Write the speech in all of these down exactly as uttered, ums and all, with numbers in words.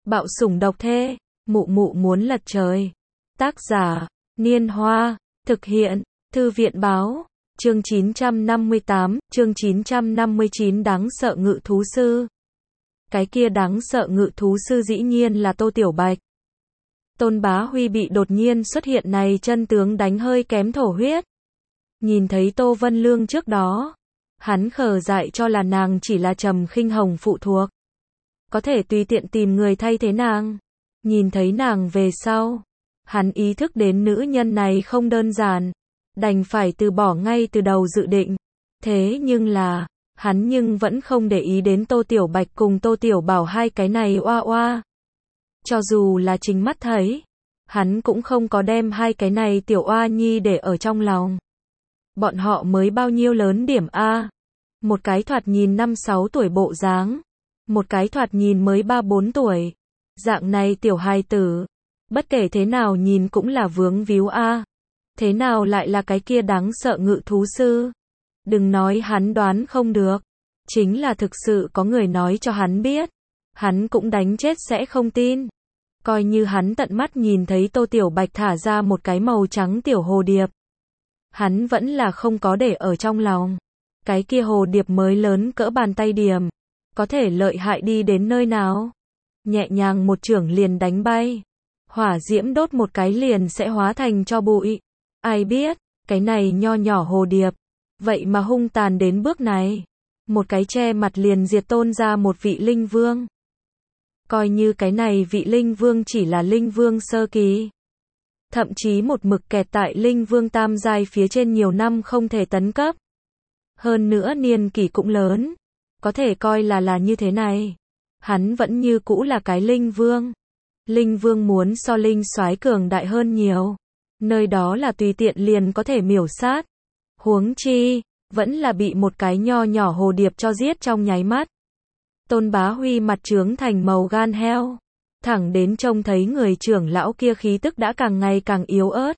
Bạo sủng độc thê, mụ mụ muốn lật trời. Tác giả, Niên Hoa, thực hiện, Thư viện Báo, chương chín trăm năm mươi tám, chương chín trăm năm mươi chín đáng sợ ngự thú sư. Cái kia đáng sợ ngự thú sư dĩ nhiên là Tô Tiểu Bạch. Tôn Bá Huy bị đột nhiên xuất hiện này chân tướng đánh hơi kém thổ huyết. Nhìn thấy Tô Vân Lương trước đó, hắn khờ dại cho là nàng chỉ là Trầm Khinh Hồng phụ thuộc, có thể tùy tiện tìm người thay thế nàng. Nhìn thấy nàng về sau, hắn ý thức đến nữ nhân này không đơn giản, đành phải từ bỏ ngay từ đầu dự định. Thế nhưng là, hắn nhưng vẫn không để ý đến Tô Tiểu Bạch cùng Tô Tiểu Bảo hai cái này oa oa. Cho dù là chính mắt thấy, hắn cũng không có đem hai cái này tiểu oa nhi để ở trong lòng. Bọn họ mới bao nhiêu lớn điểm a? Một cái thoạt nhìn năm sáu tuổi bộ dáng, một cái thoạt nhìn mới ba bốn tuổi. Dạng này tiểu hài tử, bất kể thế nào nhìn cũng là vướng víu a. Thế nào lại là cái kia đáng sợ ngự thú sư? Đừng nói hắn đoán không được, chính là thực sự có người nói cho hắn biết, hắn cũng đánh chết sẽ không tin. Coi như hắn tận mắt nhìn thấy Tô Tiểu Bạch thả ra một cái màu trắng tiểu hồ điệp, hắn vẫn là không có để ở trong lòng. Cái kia hồ điệp mới lớn cỡ bàn tay điểm, có thể lợi hại đi đến nơi nào? Nhẹ nhàng một chưởng liền đánh bay, hỏa diễm đốt một cái liền sẽ hóa thành tro bụi. Ai biết, cái này nho nhỏ hồ điệp, vậy mà hung tàn đến bước này. Một cái che mặt liền diệt tôn ra một vị linh vương. Coi như cái này vị linh vương chỉ là linh vương sơ kỳ, thậm chí một mực kẹt tại linh vương tam giai phía trên nhiều năm không thể tấn cấp. Hơn nữa niên kỷ cũng lớn, có thể coi là là như thế này. Hắn vẫn như cũ là cái linh vương. Linh vương muốn so linh soái cường đại hơn nhiều. Nơi đó là tùy tiện liền có thể miểu sát. Huống chi, vẫn là bị một cái nho nhỏ hồ điệp cho giết trong nháy mắt. Tôn Bá Huy mặt trướng thành màu gan heo. Thẳng đến trông thấy người trưởng lão kia khí tức đã càng ngày càng yếu ớt,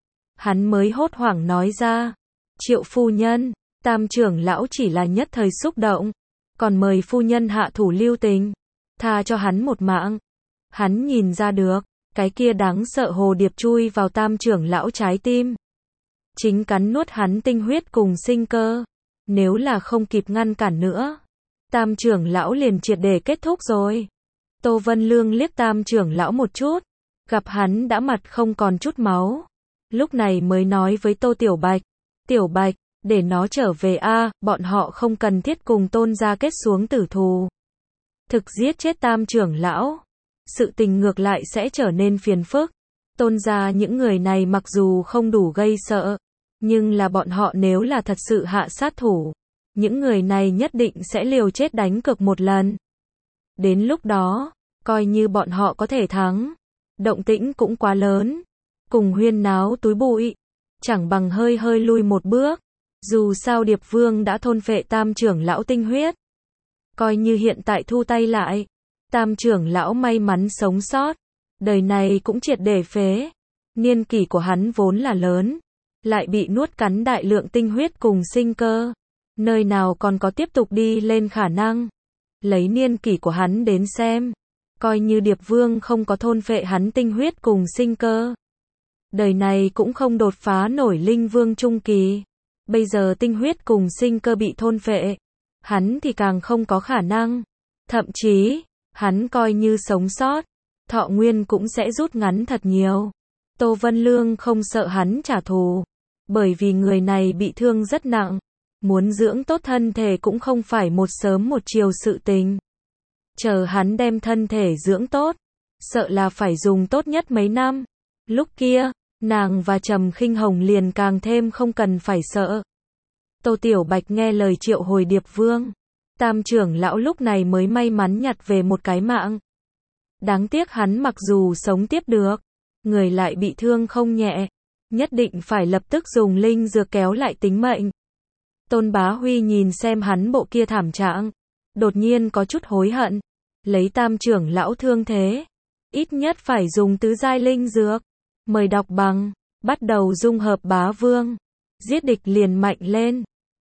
hắn mới hốt hoảng nói ra: Triệu phu nhân, Tam trưởng lão chỉ là nhất thời xúc động, còn mời phu nhân hạ thủ lưu tình, tha cho hắn một mạng. Hắn nhìn ra được, cái kia đáng sợ hồ điệp chui vào Tam trưởng lão trái tim, chính cắn nuốt hắn tinh huyết cùng sinh cơ. Nếu là không kịp ngăn cản nữa, Tam trưởng lão liền triệt để kết thúc rồi. Tô Vân Lương liếc Tam trưởng lão một chút, gặp hắn đã mặt không còn chút máu, lúc này mới nói với Tô Tiểu Bạch: Tiểu Bạch, để nó trở về a, bọn họ không cần thiết cùng Tôn gia kết xuống tử thù. Thực giết chết Tam trưởng lão, sự tình ngược lại sẽ trở nên phiền phức. Tôn gia những người này mặc dù không đủ gây sợ, nhưng là bọn họ nếu là thật sự hạ sát thủ, những người này nhất định sẽ liều chết đánh cược một lần. Đến lúc đó, coi như bọn họ có thể thắng, động tĩnh cũng quá lớn, cùng huyên náo túi bụi, chẳng bằng hơi hơi lui một bước. Dù sao Điệp Vương đã thôn phệ Tam trưởng lão tinh huyết, coi như hiện tại thu tay lại, Tam trưởng lão may mắn sống sót, đời này cũng triệt để phế. Niên kỷ của hắn vốn là lớn, lại bị nuốt cắn đại lượng tinh huyết cùng sinh cơ, nơi nào còn có tiếp tục đi lên khả năng. Lấy niên kỷ của hắn đến xem, coi như Điệp Vương không có thôn phệ hắn tinh huyết cùng sinh cơ, đời này cũng không đột phá nổi linh vương trung kỳ. Bây giờ tinh huyết cùng sinh cơ bị thôn phệ, hắn thì càng không có khả năng. Thậm chí, hắn coi như sống sót, thọ nguyên cũng sẽ rút ngắn thật nhiều. Tô Vân Lương không sợ hắn trả thù, bởi vì người này bị thương rất nặng, muốn dưỡng tốt thân thể cũng không phải một sớm một chiều sự tình. Chờ hắn đem thân thể dưỡng tốt, sợ là phải dùng tốt nhất mấy năm. Lúc kia, nàng và Trầm Khinh Hồng liền càng thêm không cần phải sợ. Tô Tiểu Bạch nghe lời triệu hồi Điệp Vương, Tam trưởng lão lúc này mới may mắn nhặt về một cái mạng. Đáng tiếc hắn mặc dù sống tiếp được, người lại bị thương không nhẹ, nhất định phải lập tức dùng linh dược kéo lại tính mệnh. Tôn Bá Huy nhìn xem hắn bộ kia thảm trạng, đột nhiên có chút hối hận. Lấy Tam trưởng lão thương thế, ít nhất phải dùng tứ giai linh dược. Mời đọc bằng, bắt đầu dung hợp bá vương, giết địch liền mạnh lên.